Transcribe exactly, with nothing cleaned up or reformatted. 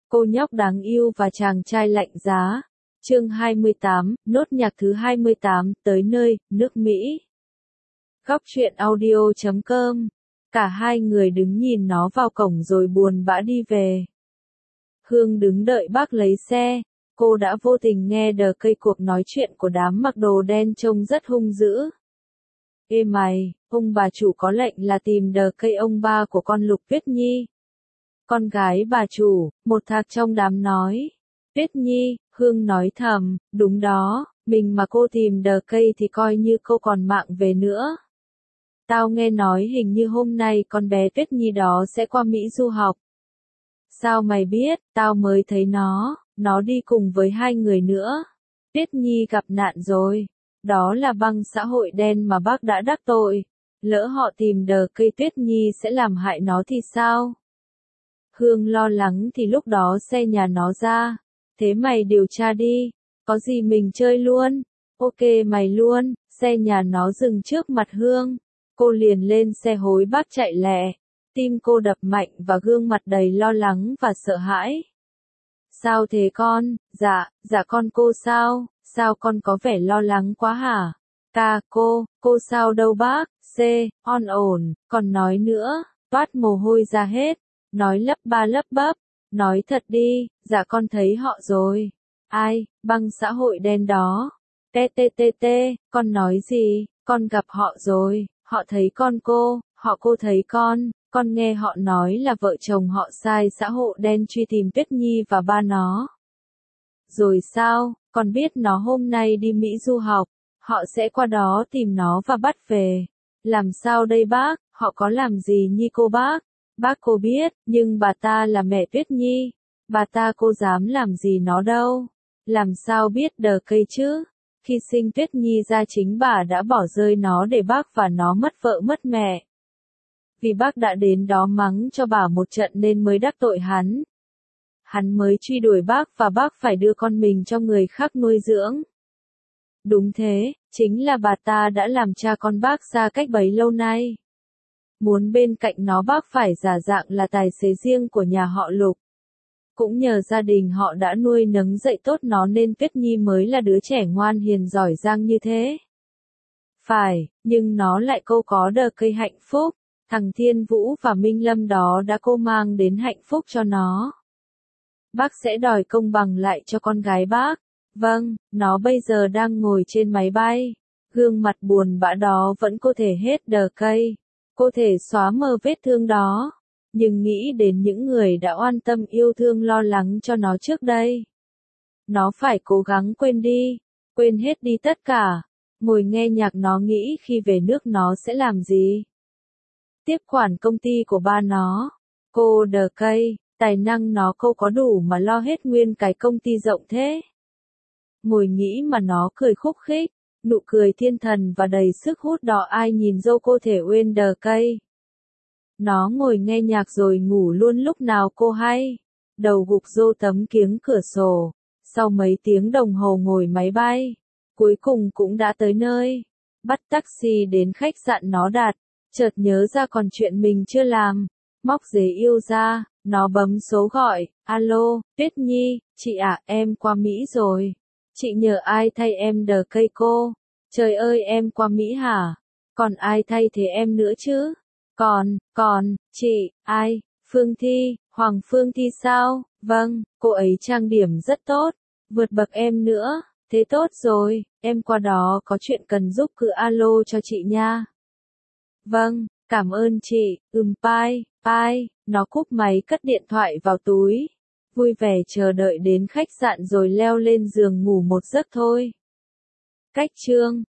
Cô nhóc đáng yêu và chàng trai lạnh giá. Chương hai mươi tám, nốt nhạc thứ hai mươi tám, tới nơi, nước Mỹ. Góc truyện audio chấm com. Cả hai người đứng nhìn nó vào cổng rồi buồn bã đi về. Hương đứng đợi bác lấy xe. Cô đã vô tình nghe đờ cây cuộc nói chuyện của đám mặc đồ đen trông rất hung dữ. Ê mày, ông bà chủ có lệnh là tìm đờ cây ông ba của con Lục Tuyết Nhi. Con gái bà chủ, một thạc trong đám nói. Tuyết Nhi, Hương nói thầm, đúng đó, mình mà cô tìm đờ cây thì coi như cô còn mạng về nữa. Tao nghe nói hình như hôm nay con bé Tuyết Nhi đó sẽ qua Mỹ du học. Sao mày biết, tao mới thấy nó, nó đi cùng với hai người nữa. Tuyết Nhi gặp nạn rồi. Đó là băng xã hội đen mà bác đã đắc tội. Lỡ họ tìm đờ cây Tuyết Nhi sẽ làm hại nó thì sao? Hương lo lắng thì lúc đó xe nhà nó ra. Thế mày điều tra đi. Có gì mình chơi luôn. Ok mày luôn. Xe nhà nó dừng trước mặt Hương. Cô liền lên xe hối bác chạy lẹ. Tim cô đập mạnh và gương mặt đầy lo lắng và sợ hãi. Sao thế con? Dạ, dạ con cô sao? Sao con có vẻ lo lắng quá hả? Ca, cô, cô sao đâu bác? C, on ổn, còn nói nữa, toát mồ hôi ra hết. Nói lấp ba lấp bắp. Nói thật đi, dạ con thấy họ rồi. Ai, băng xã hội đen đó. Tê tê tê tê, con nói gì? Con gặp họ rồi, họ thấy con cô, họ cô thấy con. Con nghe họ nói là vợ chồng họ sai xã hội đen truy tìm Tuyết Nhi và ba nó. Rồi sao, con biết nó hôm nay đi Mỹ du học, họ sẽ qua đó tìm nó và bắt về. Làm sao đây bác, họ có làm gì Nhi cô bác? Bác cô biết, nhưng bà ta là mẹ Tuyết Nhi. Bà ta cô dám làm gì nó đâu. Làm sao biết đờ cây chứ? Khi sinh Tuyết Nhi ra chính bà đã bỏ rơi nó để bác và nó mất vợ mất mẹ. Vì bác đã đến đó mắng cho bà một trận nên mới đắc tội hắn. Hắn mới truy đuổi bác và bác phải đưa con mình cho người khác nuôi dưỡng. Đúng thế, chính là bà ta đã làm cha con bác xa cách bấy lâu nay. Muốn bên cạnh nó bác phải giả dạng là tài xế riêng của nhà họ Lục. Cũng nhờ gia đình họ đã nuôi nấng dạy tốt nó nên Tuyết Nhi mới là đứa trẻ ngoan hiền giỏi giang như thế. Phải, nhưng nó lại câu có đờ cây hạnh phúc. Thằng Thiên Vũ và Minh Lâm đó đã cô mang đến hạnh phúc cho nó. Bác sẽ đòi công bằng lại cho con gái bác. Vâng, nó bây giờ đang ngồi trên máy bay. Gương mặt buồn bã đó vẫn có thể hết đờ cây. Cô thể xóa mờ vết thương đó. Nhưng nghĩ đến những người đã oan tâm yêu thương lo lắng cho nó trước đây. Nó phải cố gắng quên đi. Quên hết đi tất cả. Ngồi nghe nhạc nó nghĩ khi về nước nó sẽ làm gì. Tiếp quản công ty của ba nó. Cô đờ cây, tài năng nó cô có đủ mà lo hết nguyên cái công ty rộng thế. Ngồi nghĩ mà nó cười khúc khích, nụ cười thiên thần và đầy sức hút đó ai nhìn dâu cô thể uyên đờ cây. Nó ngồi nghe nhạc rồi ngủ luôn lúc nào cô hay. Đầu gục dô tấm kiếng cửa sổ. Sau mấy tiếng đồng hồ ngồi máy bay, cuối cùng cũng đã tới nơi. Bắt taxi đến khách sạn nó đặt. Chợt nhớ ra còn chuyện mình chưa làm. Móc giấy yêu ra, nó bấm số gọi. Alo, Tuyết Nhi, chị à, em qua Mỹ rồi. Chị nhờ ai thay em đờ cây cô? Trời ơi em qua Mỹ hả? Còn ai thay thế em nữa chứ? Còn, còn, chị, ai? Phương Thi, Hoàng Phương Thi sao? Vâng, cô ấy trang điểm rất tốt. Vượt bậc em nữa. Thế tốt rồi, em qua đó có chuyện cần giúp cứ alo cho chị nha. Vâng, cảm ơn chị, ừm bye, bye, nó cúp máy cất điện thoại vào túi. Vui vẻ chờ đợi đến khách sạn rồi leo lên giường ngủ một giấc thôi. Cách chương